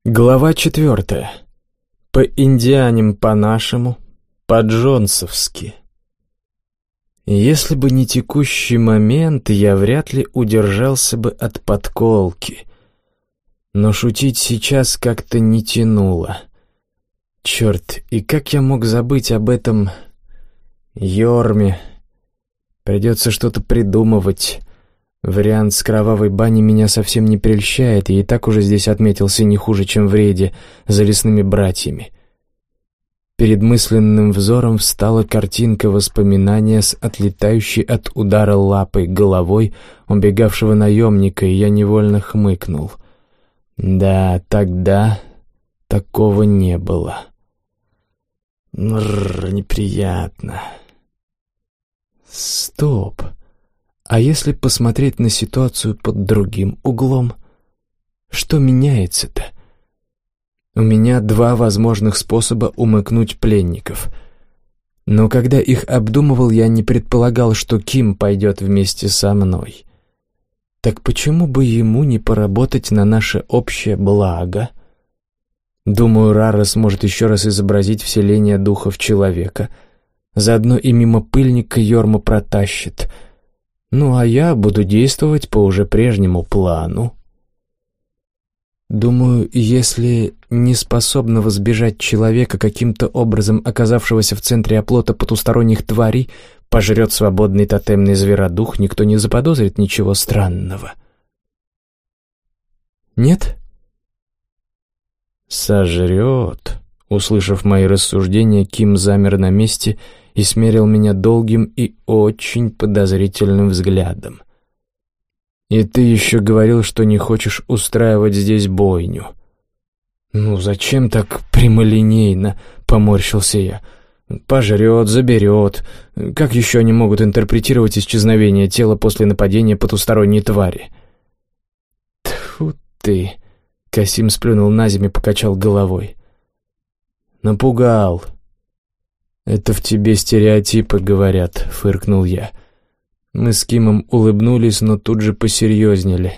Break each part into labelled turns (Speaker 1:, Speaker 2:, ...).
Speaker 1: Глава 4. По-индианям по-нашему, по-джонсовски. Если бы не текущий момент, я вряд ли удержался бы от подколки. Но шутить сейчас как-то не тянуло. Черт, и как я мог забыть об этом Йорме? Придется что-то придумывать. Вариант с кровавой баней меня совсем не прельщает, и так уже здесь отметился не хуже, чем в рейде за лесными братьями. Перед мысленным взором встала картинка воспоминания с отлетающей от удара лапой головой убегавшего наемника, и я невольно хмыкнул. Да, тогда такого не было. Неприятно. Стоп. А если посмотреть на ситуацию под другим углом? Что меняется-то? У меня два возможных способа умыкнуть пленников. Но когда их обдумывал, я не предполагал, что Ким пойдет вместе со мной. Так почему бы ему не поработать на наше общее благо? Думаю, Рара сможет еще раз изобразить вселение духов человека. Заодно и мимо пыльника Йорма протащит. Ну, а я буду действовать по уже прежнему плану. Думаю, если неспособного сбежать человека, каким-то образом оказавшегося в центре оплота потусторонних тварей, пожрет свободный тотемный зверодух, никто не заподозрит ничего странного. Нет? Сожрет. Услышав мои рассуждения, Ким замер на месте и смерил меня долгим и очень подозрительным взглядом. «И ты еще говорил, что не хочешь устраивать здесь бойню». «Ну, зачем так прямолинейно?» — поморщился я. «Пожрет, заберет. Как еще они могут интерпретировать исчезновение тела после нападения потусторонней твари?» «Тьфу ты!» — Касим сплюнул на землю и покачал головой. «Напугал». «Это в тебе стереотипы говорят», — фыркнул я. Мы с Кимом улыбнулись, но тут же посерьезнели.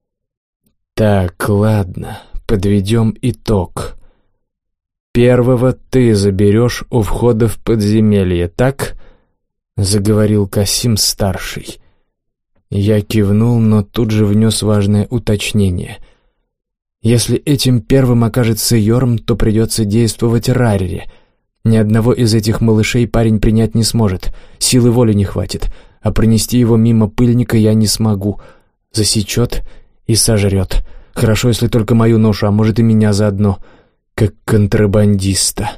Speaker 1: «Так, ладно, подведем итог. Первого ты заберешь у входа в подземелье, так?» — заговорил Касим-старший. Я кивнул, но тут же внес важное уточнение. «Если этим первым окажется Йорм, то придется действовать Раре. Ни одного из этих малышей парень принять не сможет, силы воли не хватит, а пронести его мимо пыльника я не смогу. Засечет и сожрет. Хорошо, если только мою ношу, а может и меня заодно, как контрабандиста».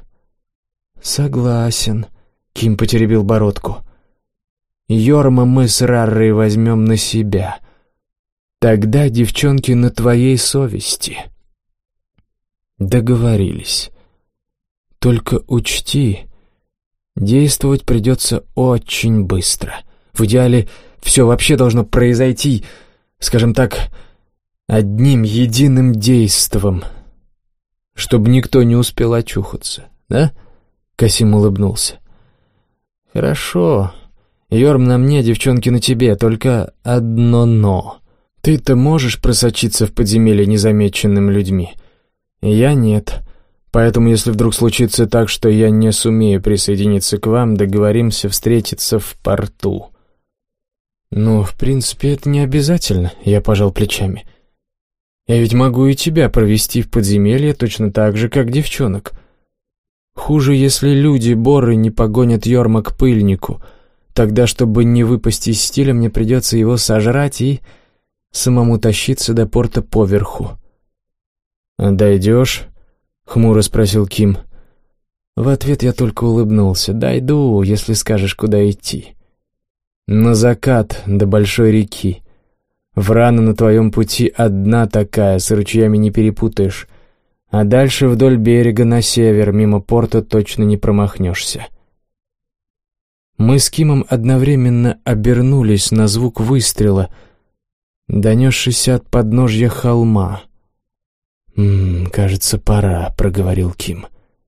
Speaker 1: «Согласен», — Ким потеребил бородку. «Йорма мы с Раррой возьмем на себя. Тогда, девчонки, на твоей совести». «Договорились. Только учти, действовать придется очень быстро. В идеале все вообще должно произойти, скажем так, одним единым действом, чтобы никто не успел очухаться, да?» Касим улыбнулся. «Хорошо. Йорм на мне, девчонки на тебе, только одно «но». Ты-то можешь просочиться в подземелье незамеченным людьми? Я нет. Поэтому, если вдруг случится так, что я не сумею присоединиться к вам, договоримся встретиться в порту». «Ну, в принципе, это не обязательно», — я пожал плечами. «Я ведь могу и тебя провести в подземелье точно так же, как девчонок. Хуже, если люди-боры не погонят Йорма к пыльнику. Тогда, чтобы не выпасть из стиля, мне придется его сожрать и самому тащиться до порта поверху». «А дойдешь?» — хмуро спросил Ким. В ответ я только улыбнулся. «Дойду, если скажешь, куда идти». «На закат до большой реки. Врана на твоем пути одна такая, с ручьями не перепутаешь. А дальше вдоль берега на север, мимо порта точно не промахнешься». Мы с Кимом одновременно обернулись на звук выстрела, донесшийся от подножья холма. «Кажется, пора», — проговорил Ким.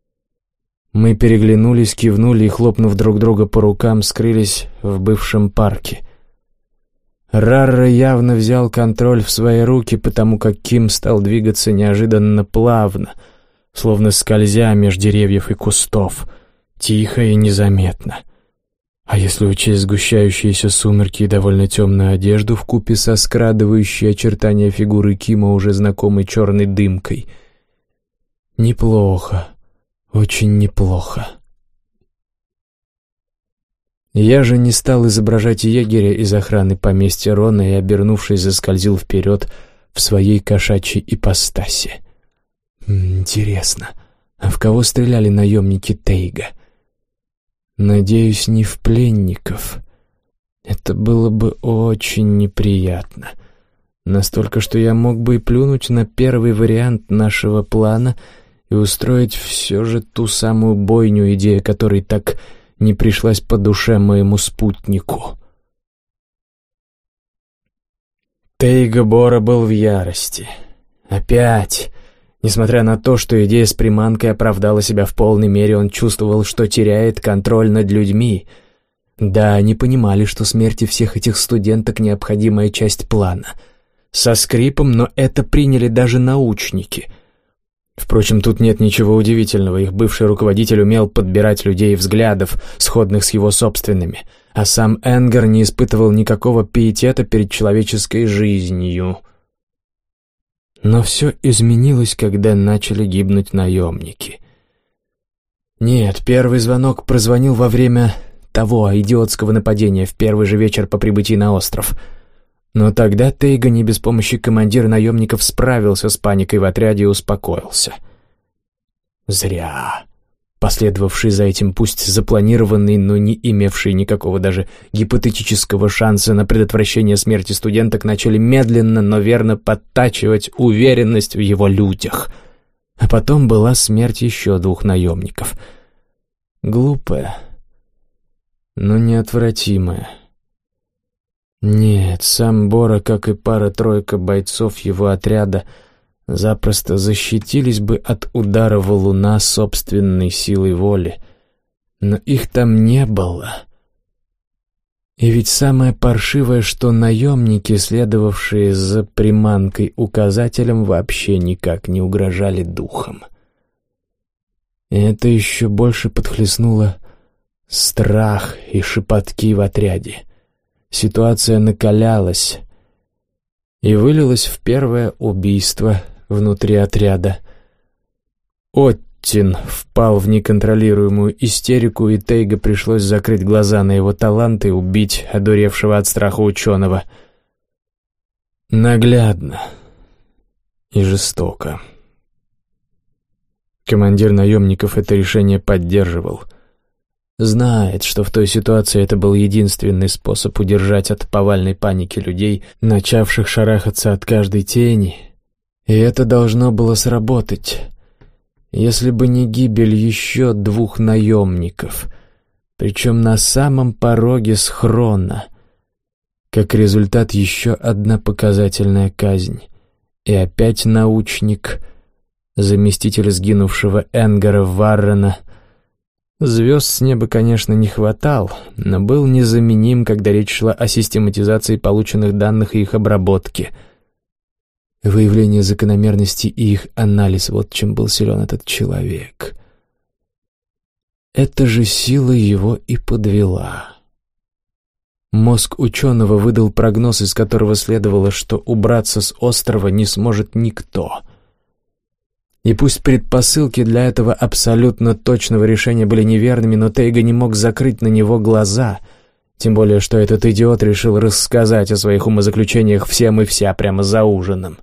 Speaker 1: Мы переглянулись, кивнули и, хлопнув друг друга по рукам, скрылись в бывшем парке. Рарра явно взял контроль в свои руки, потому как Ким стал двигаться неожиданно плавно, словно скользя меж деревьев и кустов, тихо и незаметно. А если учесть сгущающиеся сумерки и довольно темную одежду вкупе со скрадывающей очертания фигуры Кима уже знакомой черной дымкой? Неплохо, очень неплохо. Я же не стал изображать егеря из охраны поместья Рона и, обернувшись, заскользил вперед в своей кошачьей ипостаси. Интересно, а в кого стреляли наемники Тейга? Надеюсь, не в пленников. Это было бы очень неприятно. Настолько, что я мог бы и плюнуть на первый вариант нашего плана и устроить все же ту самую бойню, идея которой так не пришлась по душе моему спутнику. Тейга Бора был в ярости. Опять. Несмотря на то, что идея с приманкой оправдала себя в полной мере, он чувствовал, что теряет контроль над людьми. Да, они понимали, что смерти всех этих студенток — необходимая часть плана. Со скрипом, но это приняли даже научники. Впрочем, тут нет ничего удивительного. Их бывший руководитель умел подбирать людей взглядов, сходных с его собственными, а сам Энгар не испытывал никакого пиетета перед человеческой жизнью. Но все изменилось, когда начали гибнуть наемники. Нет, первый звонок прозвонил во время того идиотского нападения в первый же вечер по прибытии на остров. Но тогда Тейга не без помощи командира наемников справился с паникой в отряде и успокоился. Зря. Последовавший за этим пусть запланированный, но не имевший никакого даже гипотетического шанса на предотвращение смерти студенток начали медленно, но верно подтачивать уверенность в его людях. А потом была смерть еще 2 наемников. Глупая, но неотвратимая. Нет, сам Бора, как и пара-тройка бойцов его отряда, запросто защитились бы от удара валуна собственной силой воли. Но их там не было. И ведь самое паршивое, что наемники, следовавшие за приманкой-указателем, вообще никак не угрожали духом. И это еще больше подхлестнуло страх и шепотки в отряде. Ситуация накалялась и вылилась в первое убийство внутри отряда. Оттин впал в неконтролируемую истерику, и Тейга пришлось закрыть глаза на его талант и убить одуревшего от страха ученого. Наглядно и жестоко. Командир наемников это решение поддерживал. Знает, что в той ситуации это был единственный способ удержать от повальной паники людей, начавших шарахаться от каждой тени. И это должно было сработать, если бы не гибель еще 2 наемников, причем на самом пороге схрона. Как результат, еще одна показательная казнь. И опять научник, заместитель сгинувшего Энгара Варрена. Звезд с неба, конечно, не хватал, но был незаменим, когда речь шла о систематизации полученных данных и их обработке. Выявление закономерностей и их анализ — вот чем был силен этот человек. Эта же сила его и подвела. Мозг ученого выдал прогноз, из которого следовало, что убраться с острова не сможет никто. И пусть предпосылки для этого абсолютно точного решения были неверными, но Тейга не мог закрыть на него глаза, тем более что этот идиот решил рассказать о своих умозаключениях всем и вся прямо за ужином.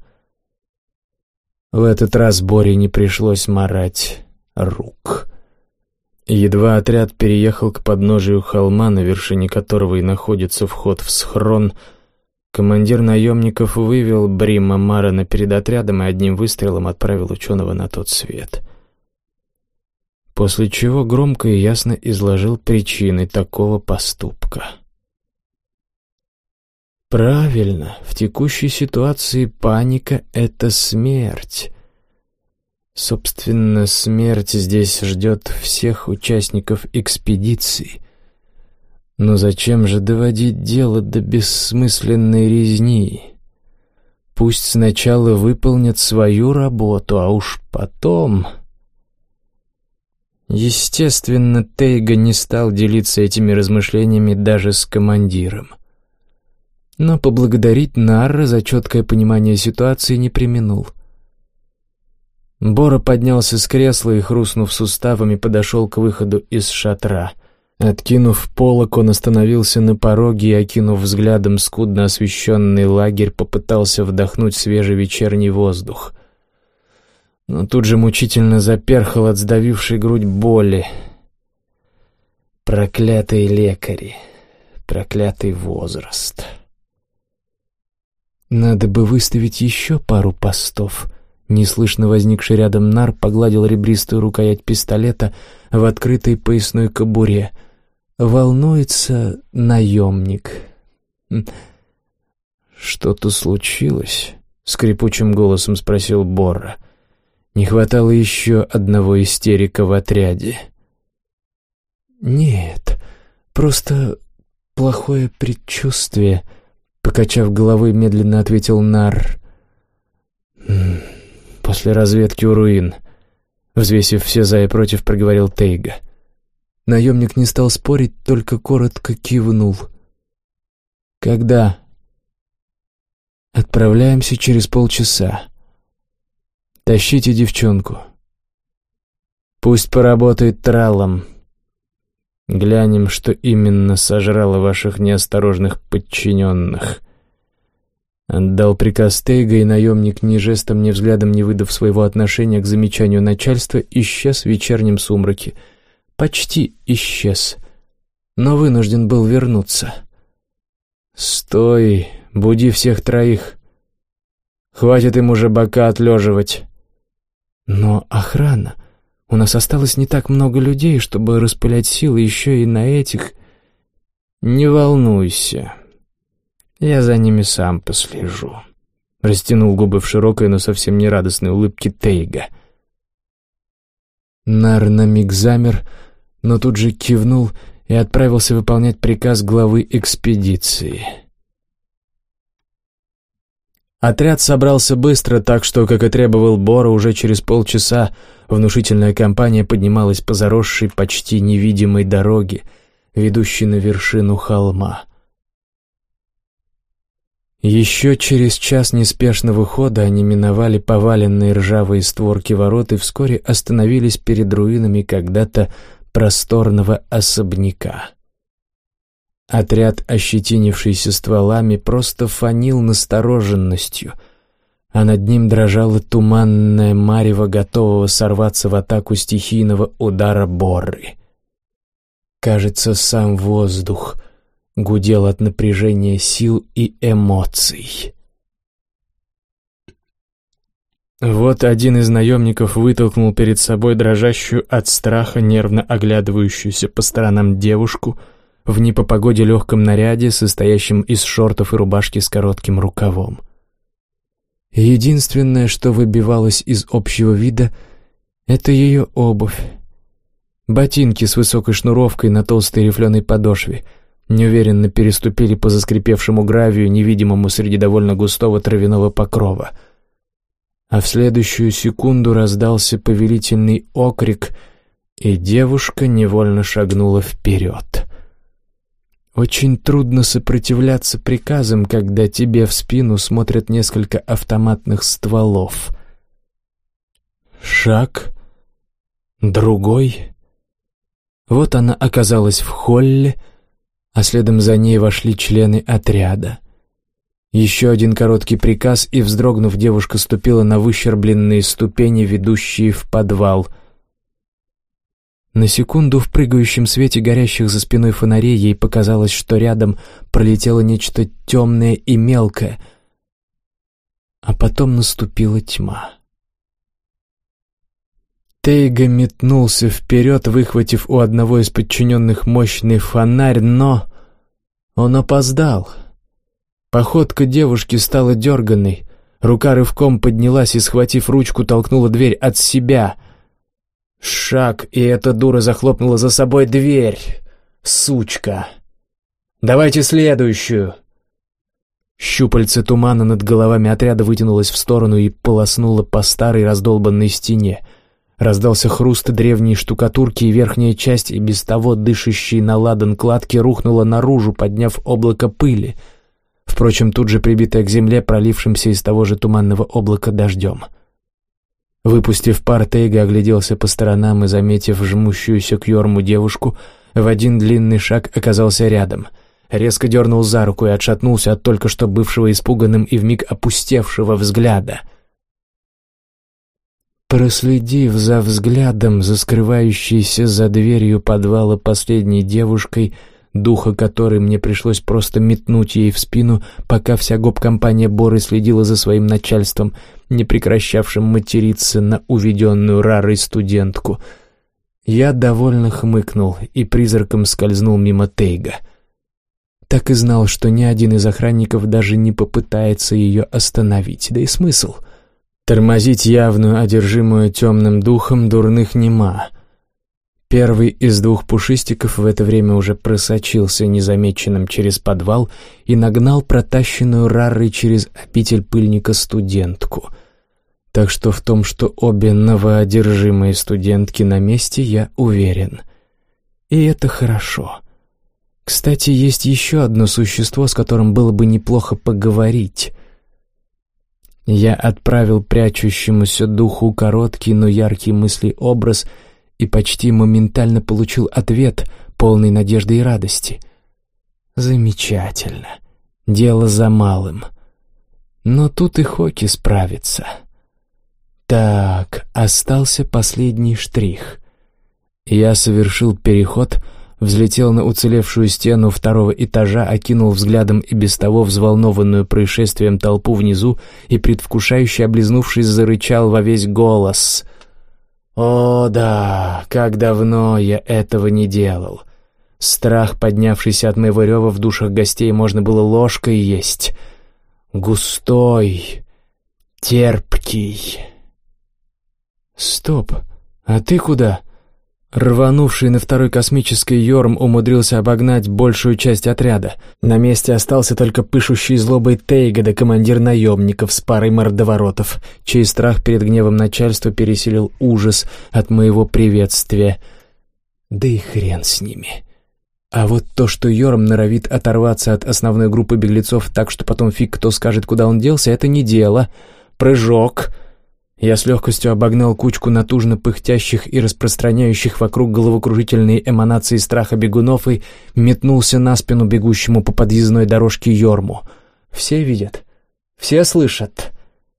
Speaker 1: В этот раз Боре не пришлось марать рук. Едва отряд переехал к подножию холма, на вершине которого и находится вход в схрон, командир наемников вывел Брима Марана перед отрядом и одним выстрелом отправил ученого на тот свет. После чего громко и ясно изложил причины такого поступка. Правильно, в текущей ситуации паника — это смерть. Собственно, смерть здесь ждет всех участников экспедиции. Но зачем же доводить дело до бессмысленной резни? Пусть сначала выполнят свою работу, а уж потом... Естественно, Тейга не стал делиться этими размышлениями даже с командиром. Но поблагодарить Нарра за четкое понимание ситуации не преминул. Бора поднялся с кресла и, хрустнув суставами, подошел к выходу из шатра. Откинув полог, он остановился на пороге и, окинув взглядом скудно освещенный лагерь, попытался вдохнуть свежий вечерний воздух. Но тут же мучительно заперхал от сдавившей грудь боли. Проклятые лекари, проклятый возраст. Надо бы выставить еще пару постов. Неслышно возникший рядом Нар погладил ребристую рукоять пистолета в открытой поясной кобуре. Волнуется наемник. «Что-то случилось?» — скрипучим голосом спросил Борра. Не хватало еще одного истерика в отряде. «Нет, просто плохое предчувствие», — покачав головой, медленно ответил Нар. «После разведки у руин», — взвесив все за и против, проговорил Тейга. Наемник не стал спорить, только коротко кивнул. «Когда?» «Отправляемся через полчаса. Тащите девчонку. Пусть поработает тралом. Глянем, что именно сожрало ваших неосторожных подчиненных». Отдал приказ Тейга, и наемник, ни жестом, ни взглядом не выдав своего отношения к замечанию начальства, исчез в вечернем сумраке. Почти исчез, но вынужден был вернуться. «Стой, буди всех троих. Хватит им уже бока отлеживать». «Но охрана. У нас осталось не так много людей, чтобы распылять силы еще и на этих...» «Не волнуйся. Я за ними сам послежу», — растянул губы в широкой, но совсем не радостной улыбке Тейга. Нар на миг замер, но тут же кивнул и отправился выполнять приказ главы экспедиции. Отряд собрался быстро, так что, как и требовал Бора, уже через полчаса внушительная компания поднималась по заросшей, почти невидимой дороге, ведущей на вершину холма. Еще через час неспешного хода они миновали поваленные ржавые створки ворот и вскоре остановились перед руинами когда-то просторного особняка. Отряд, ощетинившийся стволами, просто фанил настороженностью, а над ним дрожало туманное марево, готового сорваться в атаку стихийного удара Борры. Кажется, сам воздух гудел от напряжения сил и эмоций. Вот один из наемников вытолкнул перед собой дрожащую от страха, нервно оглядывающуюся по сторонам девушку в не по погоде легком наряде, состоящем из шортов и рубашки с коротким рукавом. Единственное, что выбивалось из общего вида, это ее обувь. Ботинки с высокой шнуровкой на толстой рифленой подошве неуверенно переступили по заскрипевшему гравию, невидимому среди довольно густого травяного покрова. А в следующую секунду раздался повелительный окрик, и девушка невольно шагнула вперед. Очень трудно сопротивляться приказам, когда тебе в спину смотрят несколько автоматных стволов. Шаг, другой. Вот она оказалась в холле, а следом за ней вошли члены отряда. Еще один короткий приказ, и, вздрогнув, девушка ступила на выщербленные ступени, ведущие в подвал. На секунду в прыгающем свете горящих за спиной фонарей ей показалось, что рядом пролетело нечто темное и мелкое, а потом наступила тьма. Тейга метнулся вперед, выхватив у одного из подчиненных мощный фонарь, но он опоздал. Походка девушки стала дерганной, рука рывком поднялась и, схватив ручку, толкнула дверь от себя. Шаг, и эта дура захлопнула за собой дверь. Сучка! «Давайте следующую!» Щупальце тумана над головами отряда вытянулось в сторону и полоснуло по старой раздолбанной стене. Раздался хруст древней штукатурки, и верхняя часть, и без того дышащей на ладан кладки, рухнула наружу, подняв облако пыли. Впрочем, тут же прибитая к земле пролившимся из того же туманного облака дождем. Выпустив пар, Тейга огляделся по сторонам и, заметив жмущуюся к Йорму девушку, в один длинный шаг оказался рядом. Резко дернул за руку и отшатнулся от только что бывшего испуганным и вмиг опустевшего взгляда. Проследив за взглядом, за скрывающейся за дверью подвала последней девушкой, духа которой мне пришлось просто метнуть ей в спину, пока вся гоп-компания Боры следила за своим начальством, не прекращавшим материться на уведенную Рарой студентку, я довольно хмыкнул и призраком скользнул мимо Тейга. Так и знал, что ни один из охранников даже не попытается ее остановить, да и смысл — тормозить явную одержимую темным духом дурных нема. Первый из двух пушистиков в это время уже просочился незамеченным через подвал и нагнал протащенную Рарой через обитель пыльника студентку. Так что в том, что обе новоодержимые студентки на месте, я уверен. И это хорошо. Кстати, есть еще одно существо, с которым было бы неплохо поговорить. Я отправил прячущемуся духу короткий, но яркий мыслеобраз и почти моментально получил ответ, полный надежды и радости. Замечательно. Дело за малым. Но тут и Хоки справится. Так, остался последний штрих. Я совершил переход, взлетел на уцелевшую стену второго этажа, окинул взглядом и без того взволнованную происшествием толпу внизу и, предвкушающе облизнувшись, зарычал во весь голос. «О да, как давно я этого не делал! Страх, поднявшийся от моего рева в душах гостей, можно было ложкой есть. Густой, терпкий». «Стоп, а ты куда?» Рванувший на второй космической Йорм умудрился обогнать большую часть отряда. На месте остался только пышущий злобой Тейга да командир наемников с парой мордоворотов, чей страх перед гневом начальства пересилил ужас от моего приветствия. Да и хрен с ними. А вот то, что Йорм норовит оторваться от основной группы беглецов так, что потом фиг кто скажет, куда он делся, это не дело. Прыжок. Я с легкостью обогнал кучку натужно пыхтящих и распространяющих вокруг головокружительные эманации страха бегунов и метнулся на спину бегущему по подъездной дорожке Йорму. Все видят, все слышат.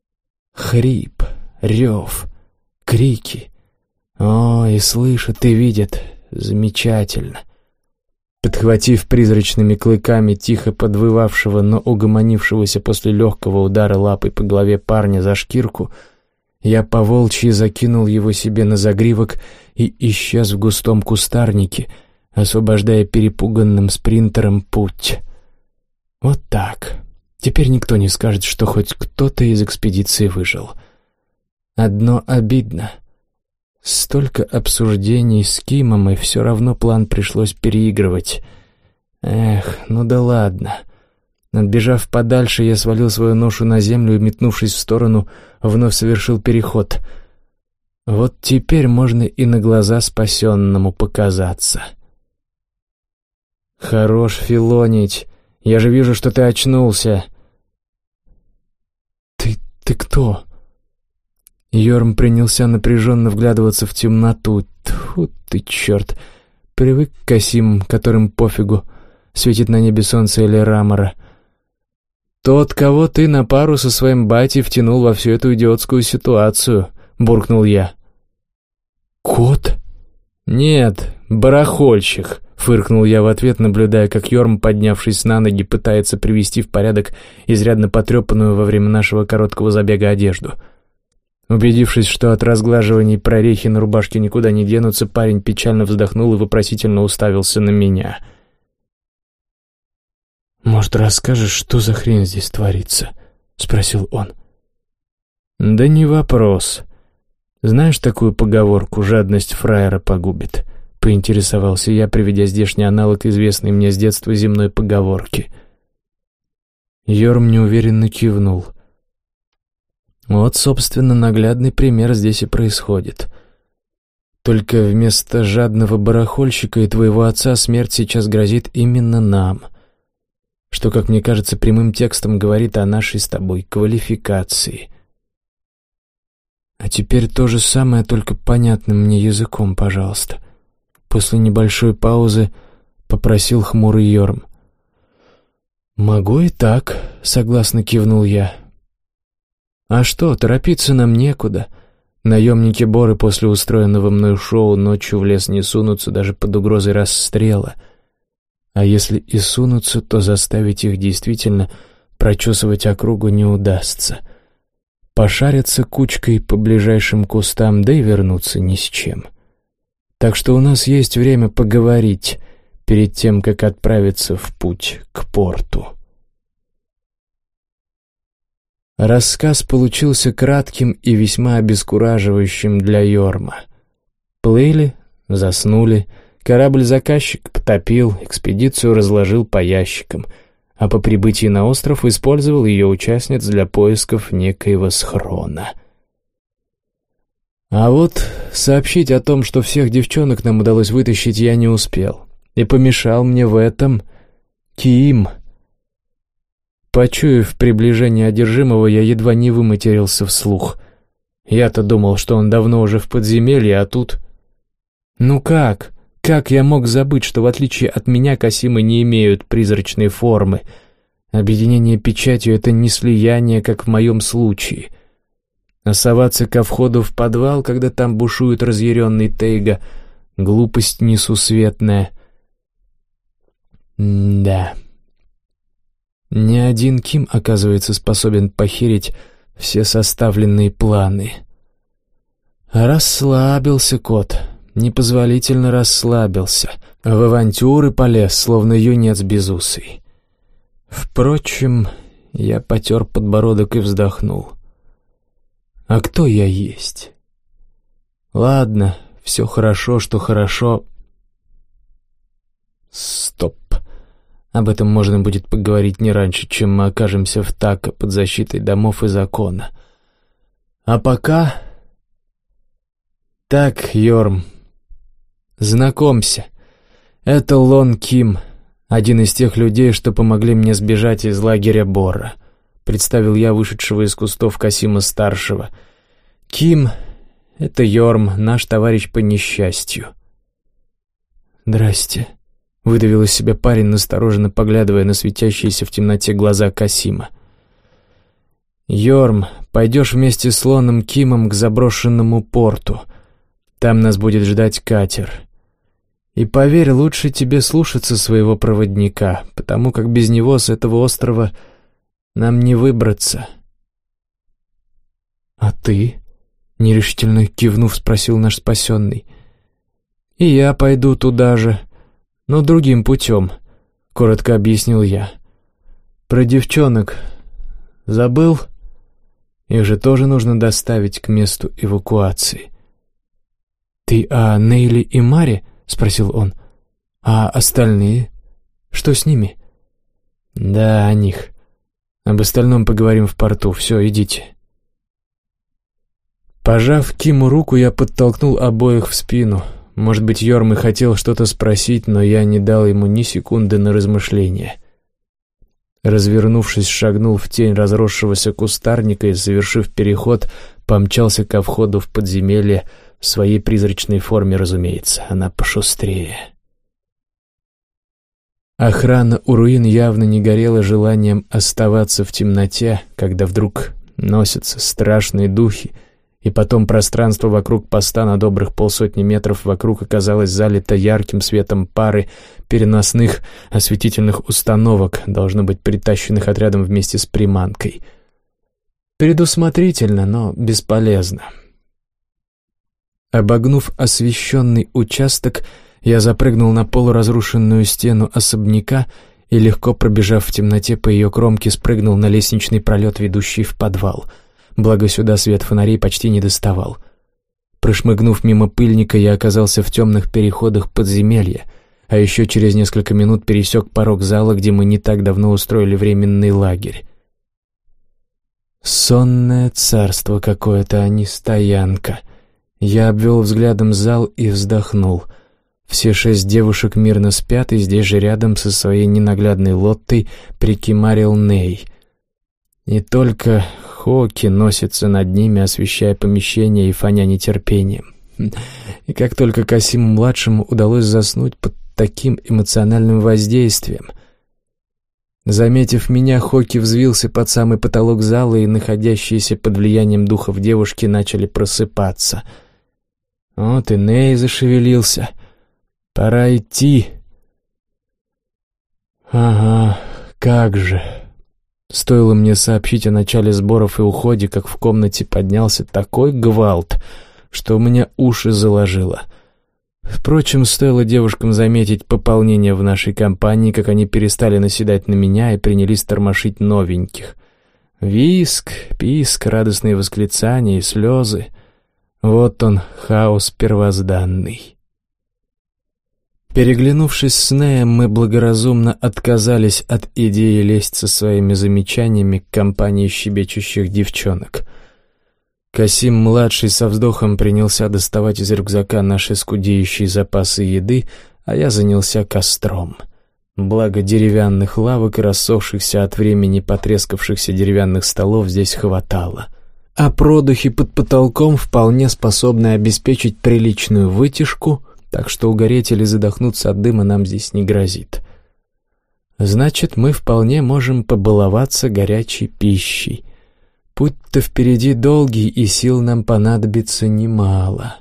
Speaker 1: Хрип, рев, крики. О, и слышат, и видят. Замечательно. Подхватив призрачными клыками тихо подвывавшего, но угомонившегося после легкого удара лапой по голове парня за шкирку, я по-волчьи закинул его себе на загривок и исчез в густом кустарнике, освобождая перепуганным спринтерам путь. Вот так. Теперь никто не скажет, что хоть кто-то из экспедиции выжил. Одно обидно. Столько обсуждений с Кимом, и все равно план пришлось переигрывать. Эх, ну да ладно. Отбежав подальше, я свалил свою ношу на землю и, метнувшись в сторону, вновь совершил переход. Вот теперь можно и на глаза спасенному показаться. «Хорош филонить. Я же вижу, что ты очнулся». «Ты кто?» Йорм принялся напряженно вглядываться в темноту. Тьфу ты, черт. Привык к косимам, которым пофигу, светит на небе солнце или рамора. «Тот, кого ты на пару со своим батей втянул во всю эту идиотскую ситуацию», — буркнул я. «Кот?» «Нет, барахольщик», — фыркнул я в ответ, наблюдая, как Йорм, поднявшись на ноги, пытается привести в порядок изрядно потрепанную во время нашего короткого забега одежду. Убедившись, что от разглаживаний прорехи на рубашке никуда не денутся, парень печально вздохнул и вопросительно уставился на меня. «Может, расскажешь, что за хрень здесь творится?» — спросил он. «Да не вопрос. Знаешь такую поговорку «жадность фраера погубит»?» поинтересовался я, приведя здешний аналог известной мне с детства земной поговорки. Йорм неуверенно кивнул. Вот, собственно, наглядный пример здесь и происходит. Только вместо жадного барахольщика и твоего отца смерть сейчас грозит именно нам, что, как мне кажется, прямым текстом говорит о нашей с тобой квалификации. А теперь то же самое, только понятным мне языком, пожалуйста. После небольшой паузы попросил хмурый Йорм. «Могу и так», — согласно кивнул я. «А что, торопиться нам некуда. Наемники Боры после устроенного мной шоу ночью в лес не сунутся даже под угрозой расстрела. А если и сунутся, то заставить их действительно прочесывать округу не удастся. Пошарятся кучкой по ближайшим кустам, да и вернуться ни с чем. Так что у нас есть время поговорить перед тем, как отправиться в путь к порту». Рассказ получился кратким и весьма обескураживающим для Йорма. Плыли, заснули, корабль заказчик потопил, экспедицию разложил по ящикам, а по прибытии на остров использовал ее участниц для поисков некоего схрона. А вот сообщить о том, что всех девчонок нам удалось вытащить, я не успел. И помешал мне в этом Ким. Почуяв приближение одержимого, я едва не выматерился вслух. Я-то думал, что он давно уже в подземелье, а тут... Ну как? Как я мог забыть, что в отличие от меня Касимы не имеют призрачной формы? Объединение печатью — это не слияние, как в моем случае. А соваться ко входу в подвал, когда там бушует разъяренный Тейга, глупость несусветная. Да. Ни один Ким, оказывается, способен похерить все составленные планы. Расслабился кот, непозволительно расслабился. В авантюры полез, словно юнец безусый. Впрочем, я потер подбородок и вздохнул. А кто я есть? Ладно, все хорошо, что хорошо. Стоп. Об этом можно будет поговорить не раньше, чем мы окажемся в Тако под защитой домов и закона. А пока... Так, Йорм, знакомься. Это Лон Ким, один из тех людей, что помогли мне сбежать из лагеря Бора. Представил я вышедшего из кустов Касима-старшего. Ким — это Йорм, наш товарищ по несчастью. «Здрасте», — выдавил из себя парень, настороженно поглядывая на светящиеся в темноте глаза Касима. «Йорм, пойдешь вместе с Лоном Кимом к заброшенному порту. Там нас будет ждать катер. И поверь, лучше тебе слушаться своего проводника, потому как без него с этого острова нам не выбраться». «А ты?» — нерешительно кивнув, спросил наш спасенный. «И я пойду туда же, но другим путем», — коротко объяснил я. «Про девчонок забыл? Их же тоже нужно доставить к месту эвакуации». «Ты о Нейле и Маре?» — спросил он. «А остальные? Что с ними?» «Да, о них. Об остальном поговорим в порту. Все, идите». Пожав Киму руку, я подтолкнул обоих в спину. Может быть, Йорм и хотел что-то спросить, но я не дал ему ни секунды на размышление. Развернувшись, шагнул в тень разросшегося кустарника и, совершив переход, помчался ко входу в подземелье, в своей призрачной форме, разумеется, она пошустрее. Охрана у руин явно не горела желанием оставаться в темноте, когда вдруг носятся страшные духи, и потом пространство вокруг поста на добрых 150 метров вокруг оказалось залито ярким светом пары переносных осветительных установок, должно быть притащенных отрядом вместе с приманкой. Предусмотрительно, но бесполезно. Обогнув освещенный участок, я запрыгнул на полуразрушенную стену особняка и, легко пробежав в темноте по ее кромке, спрыгнул на лестничный пролет, ведущий в подвал. Благо сюда свет фонарей почти не доставал. Прошмыгнув мимо пыльника, я оказался в темных переходах подземелья, а еще через несколько минут пересек порог зала, где мы не так давно устроили временный лагерь. Сонное царство какое-то, а не стоянка. Я обвел взглядом зал и вздохнул. Все 6 девушек мирно спят, и здесь же рядом со своей ненаглядной Лоттой прикимарил Ней. И только Хоки носится над ними, освещая помещение и фоня нетерпением. И как только Касиму-младшему удалось заснуть под таким эмоциональным воздействием. Заметив меня, Хоки взвился под самый потолок зала, и находящиеся под влиянием духов девушки начали просыпаться. Вот и Ней зашевелился. Пора идти. Ага, как же. Стоило мне сообщить о начале сборов и уходе, как в комнате поднялся такой гвалт, что у меня уши заложило. Впрочем, стоило девушкам заметить пополнение в нашей компании, как они перестали наседать на меня и принялись тормошить новеньких. Виск, писк, радостные восклицания и слезы. Вот он, хаос первозданный. Переглянувшись с Неем, мы благоразумно отказались от идеи лезть со своими замечаниями к компании щебечущих девчонок. Касим-младший со вздохом принялся доставать из рюкзака наши скудеющие запасы еды, а я занялся костром. Благо деревянных лавок и рассохшихся от времени потрескавшихся деревянных столов здесь хватало. А продухи под потолком вполне способны обеспечить приличную вытяжку, так что угореть или задохнуться от дыма нам здесь не грозит. Значит, мы вполне можем побаловаться горячей пищей. Путь-то впереди долгий, и сил нам понадобится немало.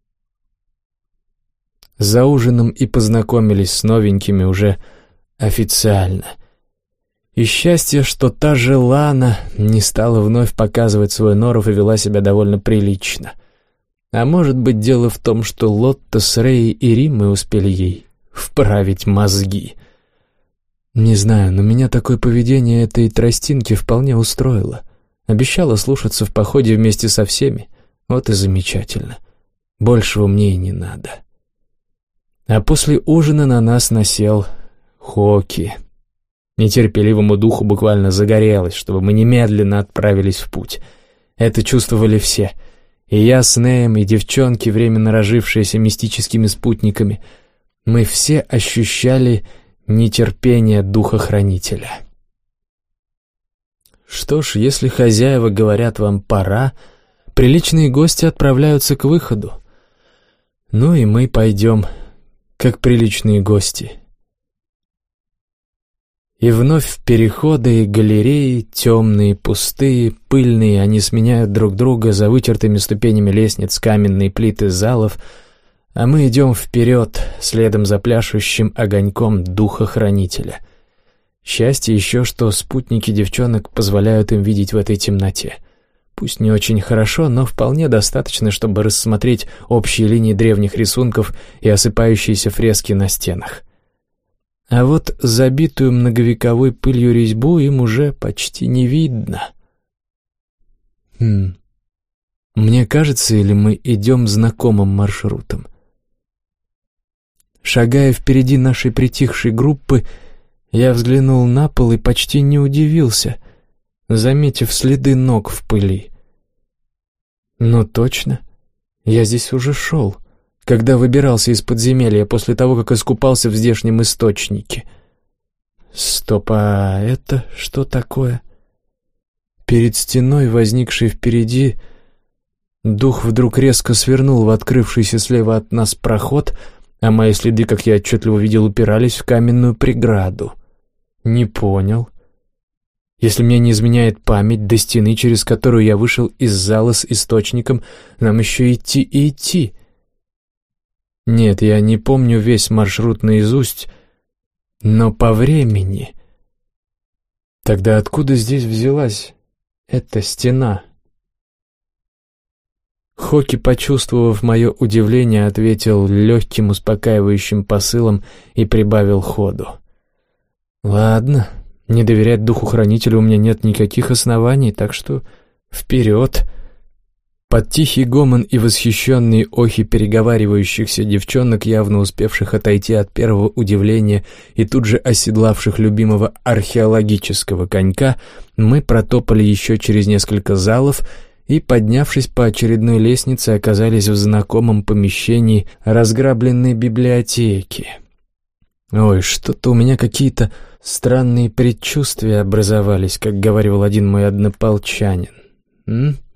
Speaker 1: За ужином и познакомились с новенькими уже официально. И счастье, что та же Лана не стала вновь показывать свой норов и вела себя довольно прилично. А может быть, дело в том, что Лотта с Рей и Риммой успели ей вправить мозги. Не знаю, но меня такое поведение этой тростинки вполне устроило. Обещала слушаться в походе вместе со всеми. Вот и замечательно. Большего мне и не надо. А после ужина на нас насел Хоки. Нетерпеливому духу буквально загорелось, чтобы мы немедленно отправились в путь. Это чувствовали все. И я с Неем, и девчонки, временно разжившиеся мистическими спутниками. Мы все ощущали нетерпение духа-хранителя. Что ж, если хозяева говорят вам «пора», приличные гости отправляются к выходу. Ну и мы пойдем, как приличные гости. И вновь переходы и галереи, темные, пустые, пыльные, они сменяют друг друга за вытертыми ступенями лестниц, каменные плиты залов, а мы идем вперед, следом за пляшущим огоньком духа-хранителя. Счастье еще, что спутники девчонок позволяют им видеть в этой темноте. Пусть не очень хорошо, но вполне достаточно, чтобы рассмотреть общие линии древних рисунков и осыпающиеся фрески на стенах. А вот забитую многовековой пылью резьбу им уже почти не видно. Мне кажется, или мы идем знакомым маршрутом? Шагая впереди нашей притихшей группы, я взглянул на пол и почти не удивился, заметив следы ног в пыли. Но точно, я здесь уже шел, когда выбирался из подземелья после того, как искупался в здешнем источнике. Стоп, а это что такое? Перед стеной, возникшей впереди, дух вдруг резко свернул в открывшийся слева от нас проход, а мои следы, как я отчетливо видел, упирались в каменную преграду. Не понял. Если мне не изменяет память, до стены, через которую я вышел из зала с источником, нам еще идти и идти. Нет, я не помню весь маршрут наизусть, но по времени. Тогда откуда здесь взялась эта стена? Хоки, почувствовав мое удивление, ответил легким успокаивающим посылом и прибавил ходу. Ладно, не доверять духу-хранителю у меня нет никаких оснований, так что вперед. Под тихий гомон и восхищенные охи переговаривающихся девчонок, явно успевших отойти от первого удивления и тут же оседлавших любимого археологического конька, мы протопали еще через несколько залов и, поднявшись по очередной лестнице, оказались в знакомом помещении разграбленной библиотеки. Ой, что-то у меня какие-то странные предчувствия образовались, как говаривал один мой однополчанин.